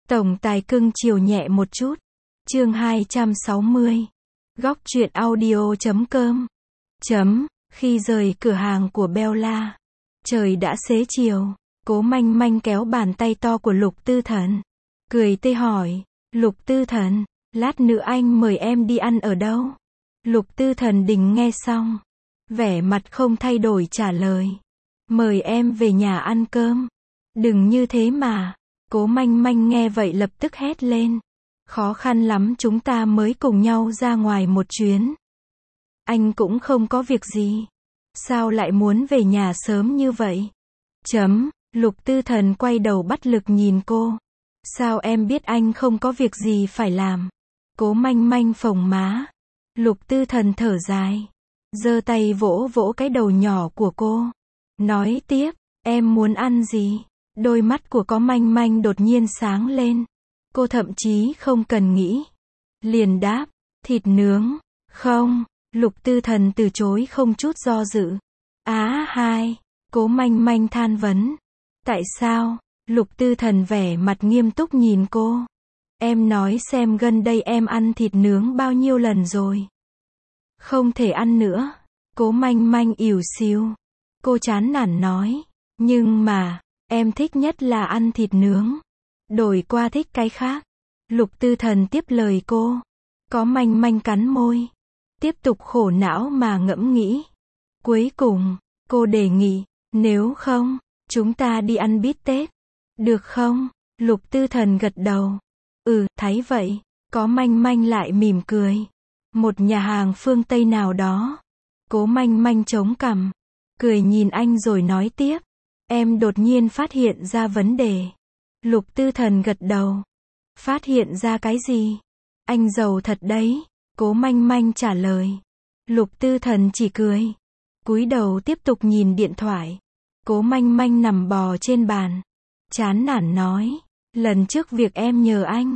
Tổng tài cưng chiều nhẹ một chút. Chương 260. Góc truyện audio.com. Khi rời cửa hàng của Bella, trời đã xế chiều. Cố Manh Manh kéo bàn tay to của Lục Tư Thần, cười tươi hỏi, Lục Tư Thần, lát nữa anh mời em đi ăn ở đâu? Lục Tư Thần Đình nghe xong, vẻ mặt không thay đổi trả lời, mời em về nhà ăn cơm. Đừng như thế mà. Cố Manh Manh nghe vậy lập tức hét lên, khó khăn lắm chúng ta mới cùng nhau ra ngoài một chuyến. Anh cũng không có việc gì, sao lại muốn về nhà sớm như vậy? Lục Tư Thần quay đầu bắt lực nhìn cô. Sao em biết anh không có việc gì phải làm? Cố Manh Manh phồng má. Lục Tư Thần thở dài, giơ tay vỗ vỗ cái đầu nhỏ của cô, nói tiếp, em muốn ăn gì? Đôi mắt của Cố Manh Manh đột nhiên sáng lên. Cô thậm chí không cần nghĩ, liền đáp, thịt nướng. Không. Lục Tư Thần từ chối không chút do dự. Cố Manh Manh than vấn. Tại sao? Lục Tư Thần vẻ mặt nghiêm túc nhìn cô. Em nói xem gần đây em ăn thịt nướng bao nhiêu lần rồi. Không thể ăn nữa. Cố Manh Manh ỉu xìu. Cô chán nản nói. Nhưng mà, em thích nhất là ăn thịt nướng. Đổi qua thích cái khác. Lục Tư Thần tiếp lời cô. Cố Manh Manh cắn môi, tiếp tục khổ não mà ngẫm nghĩ. Cuối cùng, cô đề nghị, nếu không, chúng ta đi ăn bít tết. Được không? Lục Tư Thần gật đầu. Thấy vậy. Cố Manh Manh lại mỉm cười. Một nhà hàng phương Tây nào đó. Cố Manh Manh chống cằm, cười nhìn anh rồi nói tiếp. Em đột nhiên phát hiện ra vấn đề. Lục Tư Thần gật đầu. Phát hiện ra cái gì? Anh giàu thật đấy. Cố Manh Manh trả lời. Lục Tư Thần chỉ cười, cúi đầu tiếp tục nhìn điện thoại. Cố Manh Manh nằm bò trên bàn, chán nản nói, lần trước việc em nhờ anh.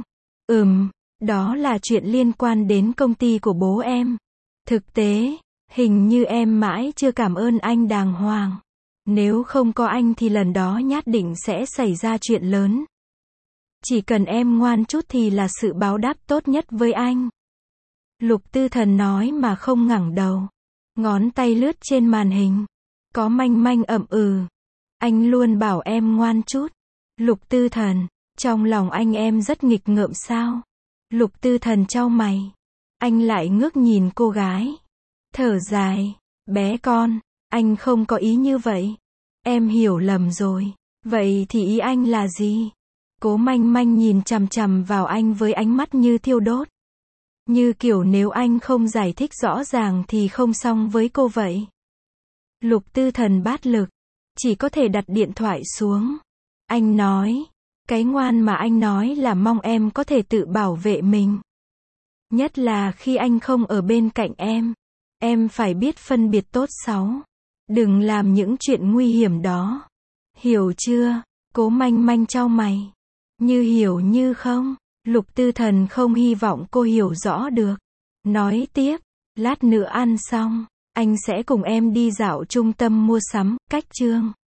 Đó là chuyện liên quan đến công ty của bố em. Thực tế, hình như em mãi chưa cảm ơn anh đàng hoàng. Nếu không có anh thì lần đó nhất định sẽ xảy ra chuyện lớn. Chỉ cần em ngoan chút thì là sự báo đáp tốt nhất với anh. Lục Tư Thần nói mà không ngẩng đầu, ngón tay lướt trên màn hình. Cố Manh Manh ậm ừ. Anh luôn bảo em ngoan chút. Lục Tư Thần, trong lòng anh em rất nghịch ngợm sao? Lục Tư Thần chau mày. Anh lại ngước nhìn cô gái, thở dài, bé con, anh không có ý như vậy. Em hiểu lầm rồi. Vậy thì ý anh là gì? Cố Manh Manh nhìn chằm chằm vào anh với ánh mắt như thiêu đốt. Như kiểu nếu anh không giải thích rõ ràng thì không xong với cô vậy. Lục Tư Thần bát lực, chỉ có thể đặt điện thoại xuống. Anh nói, cái ngoan mà anh nói là mong em có thể tự bảo vệ mình. Nhất là khi anh không ở bên cạnh em. Em phải biết phân biệt tốt xấu. Đừng làm những chuyện nguy hiểm đó. Hiểu chưa? Cố Manh Manh chau mày. Như hiểu như không. Lục Tư Thần không hy vọng cô hiểu rõ được. Nói tiếp, lát nữa ăn xong, anh sẽ cùng em đi dạo trung tâm mua sắm, cách Trương